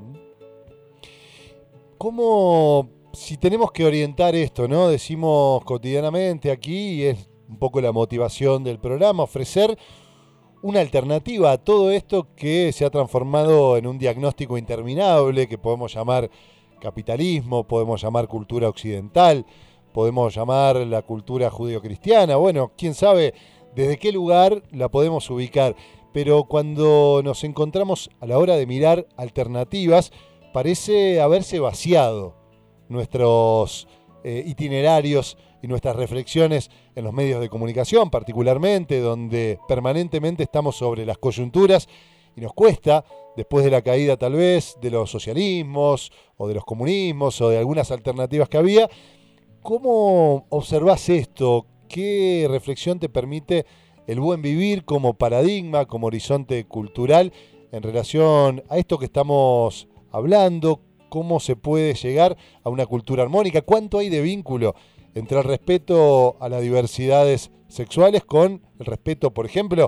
¿Cómo, si tenemos que orientar esto, ¿no? Decimos cotidianamente aquí, y es un poco la motivación del programa, ofrecer una alternativa a todo esto que se ha transformado en un diagnóstico interminable, que podemos llamar capitalismo, podemos llamar cultura occidental, podemos llamar la cultura judeocristiana, bueno, quién sabe desde qué lugar la podemos ubicar, pero cuando nos encontramos a la hora de mirar alternativas, parece haberse vaciado nuestros eh, itinerarios y nuestras reflexiones en los medios de comunicación, particularmente, donde permanentemente estamos sobre las coyunturas y nos cuesta, después de la caída tal vez de los socialismos o de los comunismos o de algunas alternativas que había. ¿Cómo observás esto? ¿Qué reflexión te permite el buen vivir como paradigma, como horizonte cultural en relación a esto que estamos hablando? ¿Cómo se puede llegar a una cultura armónica? ¿Cuánto hay de vínculo entre el respeto a las diversidades sexuales con el respeto, por ejemplo,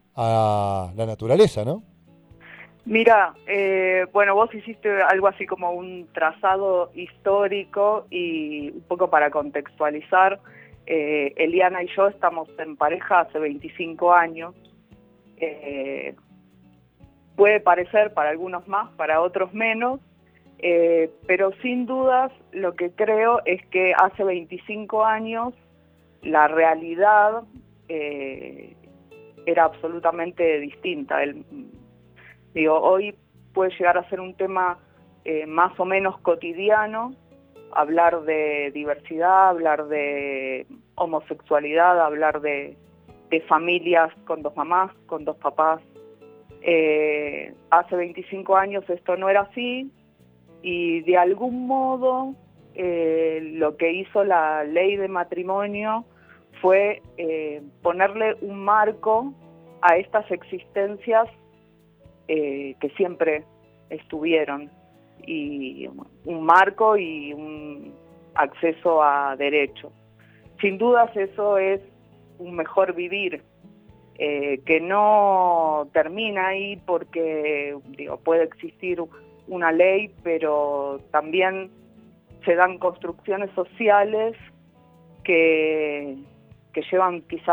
a la naturaleza, ¿no? Mira, eh, bueno, vos hiciste algo así como un trazado histórico y un poco para contextualizar, eh, Eliana y yo estamos en pareja hace veinticinco años. Eh, puede parecer para algunos más, para otros menos, eh, pero sin dudas lo que creo es que hace veinticinco años la realidad eh, era absolutamente distinta. El, Digo, hoy puede llegar a ser un tema eh, más o menos cotidiano, hablar de diversidad, hablar de homosexualidad, hablar de, de familias con dos mamás, con dos papás. Eh, hace veinticinco años esto no era así y de algún modo eh, lo que hizo la ley de matrimonio fue eh, ponerle un marco a estas existencias Eh, que siempre estuvieron, y un marco y un acceso a derecho. Sin dudas eso es un mejor vivir, eh, que no termina ahí porque digo, puede existir una ley, pero también se dan construcciones sociales que, que llevan quizás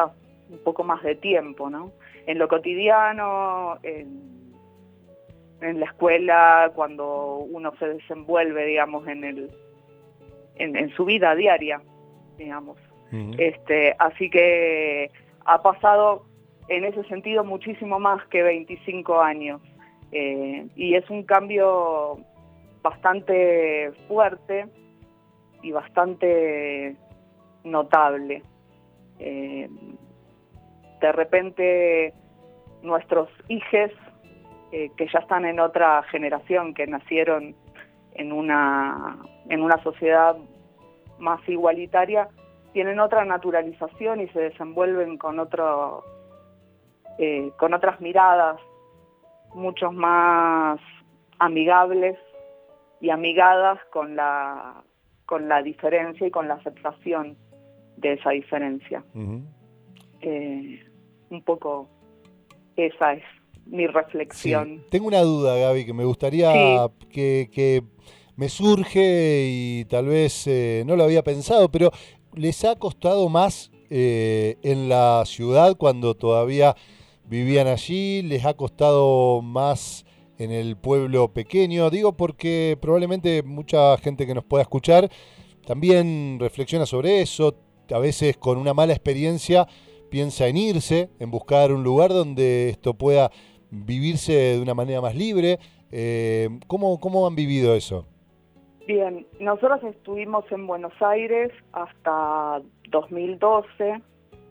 un poco más de tiempo, ¿no? En lo cotidiano, en, en la escuela, cuando uno se desenvuelve, digamos, en el en, en su vida diaria, digamos. Uh-huh. Este, así que ha pasado en ese sentido muchísimo más que veinticinco años. Eh, y es un cambio bastante fuerte y bastante notable. Eh, de repente nuestros hijos, eh, que ya están en otra generación, que nacieron en una, en una sociedad más igualitaria, tienen otra naturalización y se desenvuelven con otro, eh, con otras miradas mucho más amigables y amigadas con la, con la diferencia y con la aceptación de esa diferencia. Uh-huh. Eh, un poco esa es mi reflexión. Sí. Tengo una duda, Gaby, que me gustaría sí. que, que me surge y tal vez eh, no lo había pensado, pero ¿les ha costado más eh, en la ciudad cuando todavía vivían allí? ¿Les ha costado más en el pueblo pequeño? Digo porque probablemente mucha gente que nos pueda escuchar también reflexiona sobre eso, a veces con una mala experiencia piensa en irse, en buscar un lugar donde esto pueda vivirse de una manera más libre. Eh, ¿cómo, ¿Cómo han vivido eso? Bien, nosotros estuvimos en Buenos Aires hasta dos mil doce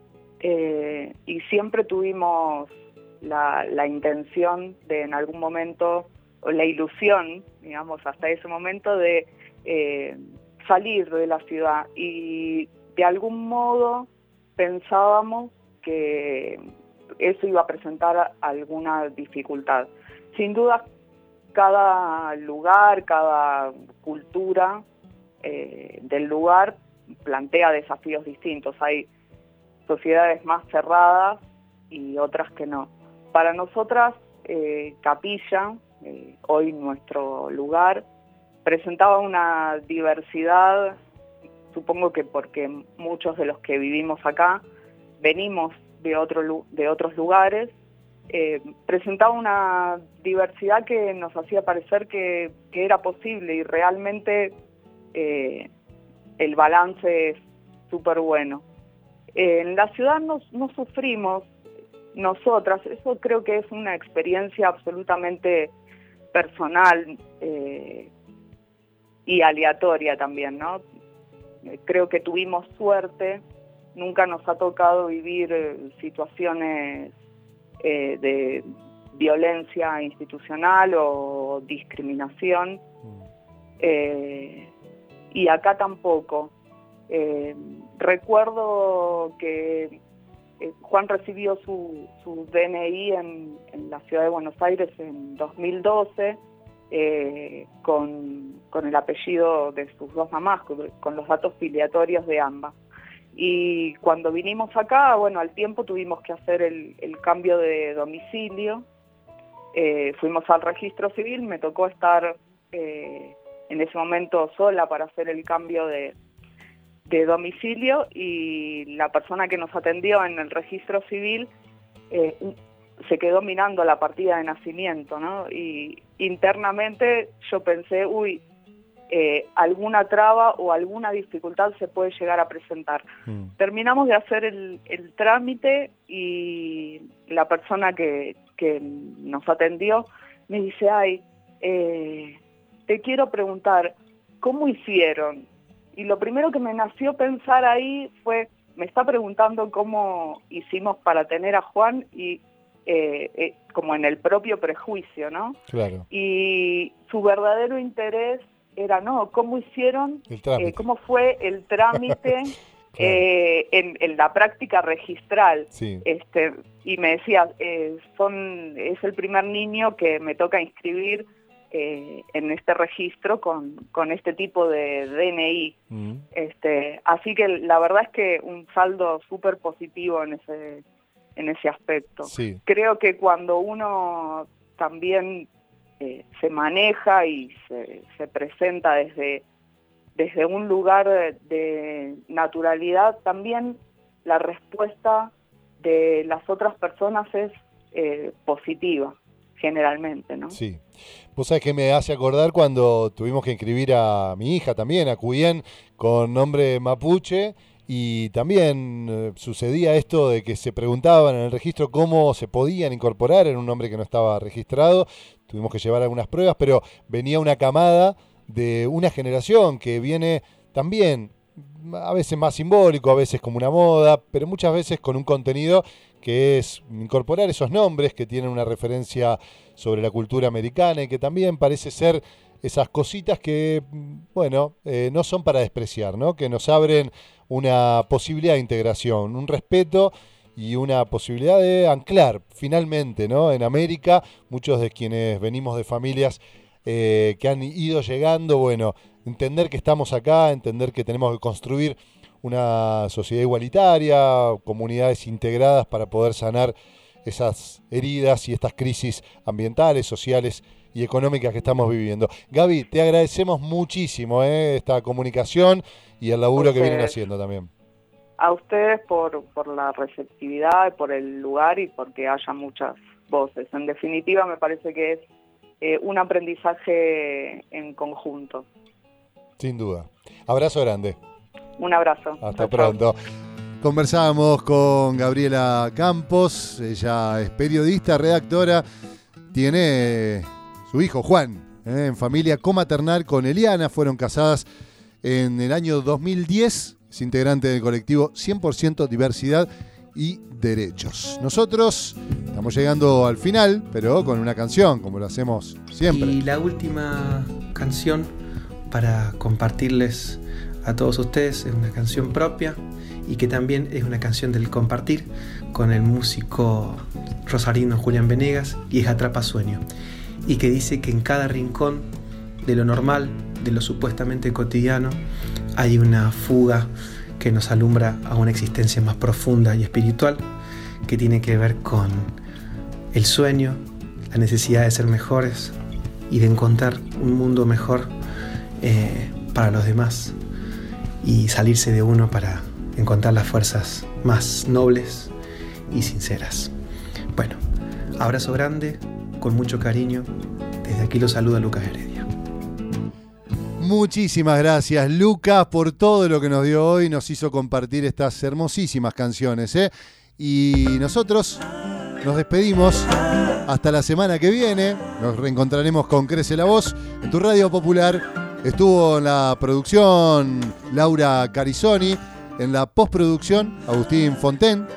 eh, y siempre tuvimos la, la intención de en algún momento, o la ilusión, digamos, hasta ese momento de eh, salir de la ciudad, y de algún modo pensábamos que eso iba a presentar alguna dificultad. Sin duda, cada lugar, cada cultura eh, del lugar plantea desafíos distintos. Hay sociedades más cerradas y otras que no. Para nosotras, eh, Capilla, eh, hoy nuestro lugar, presentaba una diversidad, supongo que porque muchos de los que vivimos acá venimos de, otro, de otros lugares, eh, presentaba una diversidad que nos hacía parecer que, que era posible, y realmente eh, el balance es súper bueno. Eh, en la ciudad no, no sufrimos nosotras, eso creo que es una experiencia absolutamente personal eh, y aleatoria también, ¿no? Creo que tuvimos suerte, nunca nos ha tocado vivir eh, situaciones eh, de violencia institucional o discriminación, eh, y acá tampoco. Eh, recuerdo que eh, Juan recibió su, su D N I en, en la ciudad de Buenos Aires en dos mil doce, eh, con, con el apellido de sus dos mamás, con, con los datos filiatorios de ambas. Y cuando vinimos acá, bueno, al tiempo tuvimos que hacer el, el cambio de domicilio. Eh, fuimos al registro civil, me tocó estar eh, en ese momento sola para hacer el cambio de, de domicilio, y la persona que nos atendió en el registro civil eh, se quedó mirando la partida de nacimiento, ¿no? Y internamente yo pensé, uy, eh, alguna traba o alguna dificultad se puede llegar a presentar. Mm. Terminamos de hacer el, el trámite y la persona que, que nos atendió me dice, ay, eh, te quiero preguntar, ¿cómo hicieron? Y lo primero que me nació pensar ahí fue, me está preguntando cómo hicimos para tener a Juan, y eh, eh, como en el propio prejuicio, ¿no? Claro. Y su verdadero interés era, no, ¿cómo hicieron? Eh, ¿Cómo fue el trámite? Claro. eh, en, en la práctica registral. Sí. Este, y me decía, eh, son, es el primer niño que me toca inscribir eh, en este registro con, con este tipo de D N I. Mm. Este, así que la verdad es que un saldo súper positivo en ese, en ese aspecto. Sí. Creo que cuando uno también eh, se maneja y se, se presenta desde, desde un lugar de, de naturalidad, también la respuesta de las otras personas es eh, positiva, generalmente, ¿no? Sí. Vos sabés que me hace acordar cuando tuvimos que inscribir a mi hija también, a Cuyén, con nombre mapuche, y también eh, sucedía esto de que se preguntaban en el registro cómo se podían incorporar en un nombre que no estaba registrado. Tuvimos que llevar algunas pruebas, pero venía una camada de una generación que viene también, a veces más simbólico, a veces como una moda, pero muchas veces con un contenido que es incorporar esos nombres que tienen una referencia sobre la cultura americana y que también parece ser esas cositas que, bueno, eh, no son para despreciar, ¿no? Que nos abren una posibilidad de integración, un respeto y una posibilidad de anclar finalmente, ¿no? En América, muchos de quienes venimos de familias eh, que han ido llegando, bueno, entender que estamos acá, entender que tenemos que construir una sociedad igualitaria, comunidades integradas para poder sanar esas heridas y estas crisis ambientales, sociales y económicas que estamos viviendo. Gaby, te agradecemos muchísimo eh, esta comunicación y el laburo que vienen haciendo también. A ustedes por, por la receptividad, por el lugar y porque haya muchas voces. En definitiva, me parece que es eh, un aprendizaje en conjunto. Sin duda. Abrazo grande. Un abrazo. Hasta chau, pronto. Chau. Conversamos con Gabriela Campos, ella es periodista, redactora, tiene su hijo Juan, eh, en familia comaternal con Eliana, fueron casadas en el año dos mil diez, es integrante del colectivo cien por ciento Diversidad y Derechos. Nosotros estamos llegando al final, pero con una canción, como lo hacemos siempre. Y la última canción para compartirles a todos ustedes es una canción propia y que también es una canción del compartir con el músico rosarino Julián Venegas y es Atrapa Sueño, y que dice que en cada rincón de lo normal, de lo supuestamente cotidiano, hay una fuga que nos alumbra a una existencia más profunda y espiritual que tiene que ver con el sueño, la necesidad de ser mejores y de encontrar un mundo mejor eh, para los demás y salirse de uno para encontrar las fuerzas más nobles y sinceras. Bueno, abrazo grande, con mucho cariño. Desde aquí lo saluda Lucas Heredia. Muchísimas gracias, Lucas, por todo lo que nos dio hoy. Nos hizo compartir estas hermosísimas canciones, ¿eh? Y nosotros nos despedimos hasta la semana que viene. Nos reencontraremos con Crece la Voz en tu radio popular. Estuvo en la producción Laura Carizoni, en la postproducción Agustín Fonten,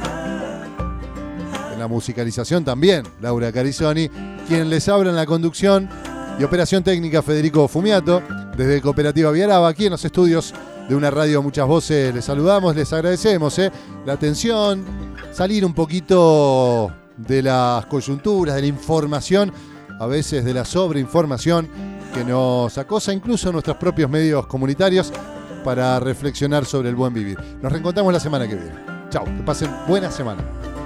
en la musicalización también Laura Carizoni, quien les habla en la conducción y operación técnica Federico Fumiato, desde Cooperativa Viaraba, aquí en los estudios de una radio Muchas Voces. Les saludamos, les agradecemos eh, la atención, salir un poquito de las coyunturas, de la información, a veces de la sobreinformación que nos acosa incluso en nuestros propios medios comunitarios, para reflexionar sobre el buen vivir. Nos reencontramos la semana que viene. Chau, que pasen buena semana.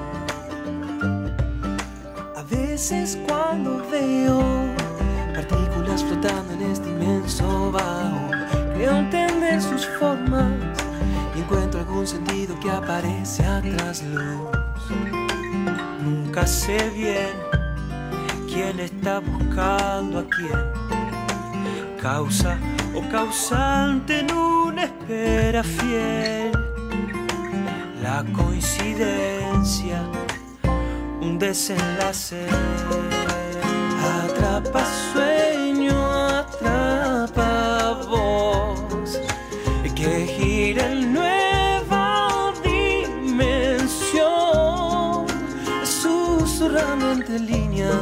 A veces cuando veo partículas flotando en este inmenso bajo, creo entender sus formas y encuentro algún sentido que aparece a trasluz. Nunca sé bien quién está buscando a quién, causa o causante en una espera fiel. La coincidencia, un desenlace. Atrapa sueño, atrapa voz, que gira en nueva dimensión, susurrando entre líneas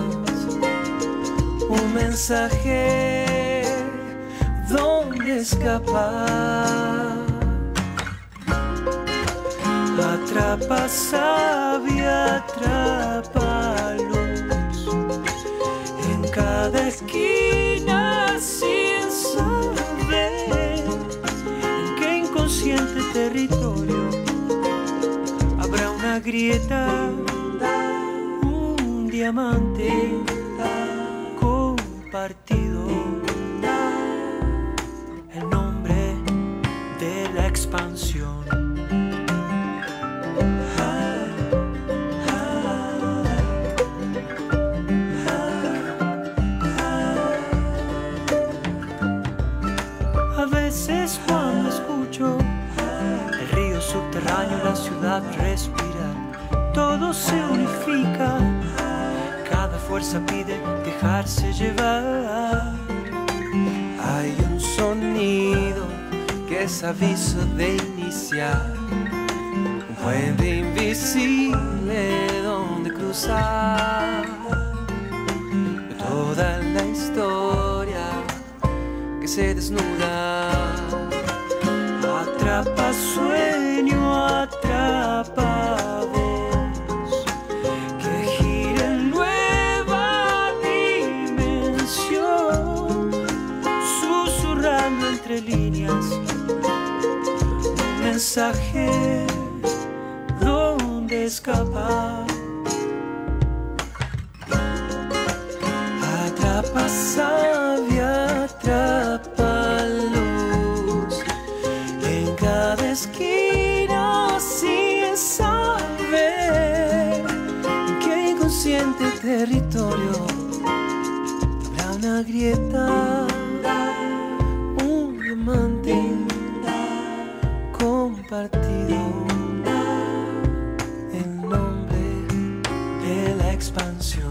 un mensaje donde escapar. Atrapa sabia, atrapa luz en cada esquina sin saber en qué inconsciente territorio habrá una grieta, un diamante compartido, el nombre de la expansión. Ah. la ciudad respira, todo se unifica, cada fuerza pide dejarse llevar. Hay un sonido que es aviso de iniciar, un puente invisible donde cruzar toda la historia que se desnuda. Atrapa sueño, atrapa voz, que gira en nueva dimensión, susurrando entre líneas un mensaje donde escapar. Atrapa savia, atrapa luz en cada esquina sin saber en qué inconsciente territorio habrá una grieta, un diamante compartido, el nombre de la expansión.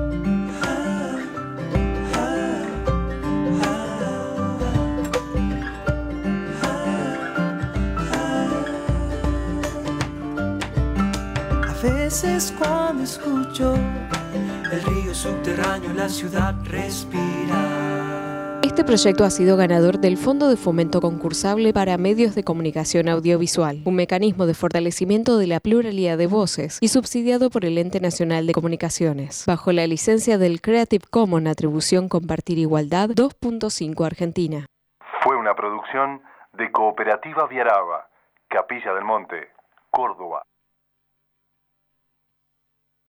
A veces cuando escucho el río subterráneo, la ciudad respira. Este proyecto ha sido ganador del Fondo de Fomento Concursable para Medios de Comunicación Audiovisual, un mecanismo de fortalecimiento de la pluralidad de voces y subsidiado por el Ente Nacional de Comunicaciones, bajo la licencia del Creative Commons Atribución Compartir Igualdad dos punto cinco Argentina. Fue una producción de Cooperativa Viaraba, Capilla del Monte, Córdoba.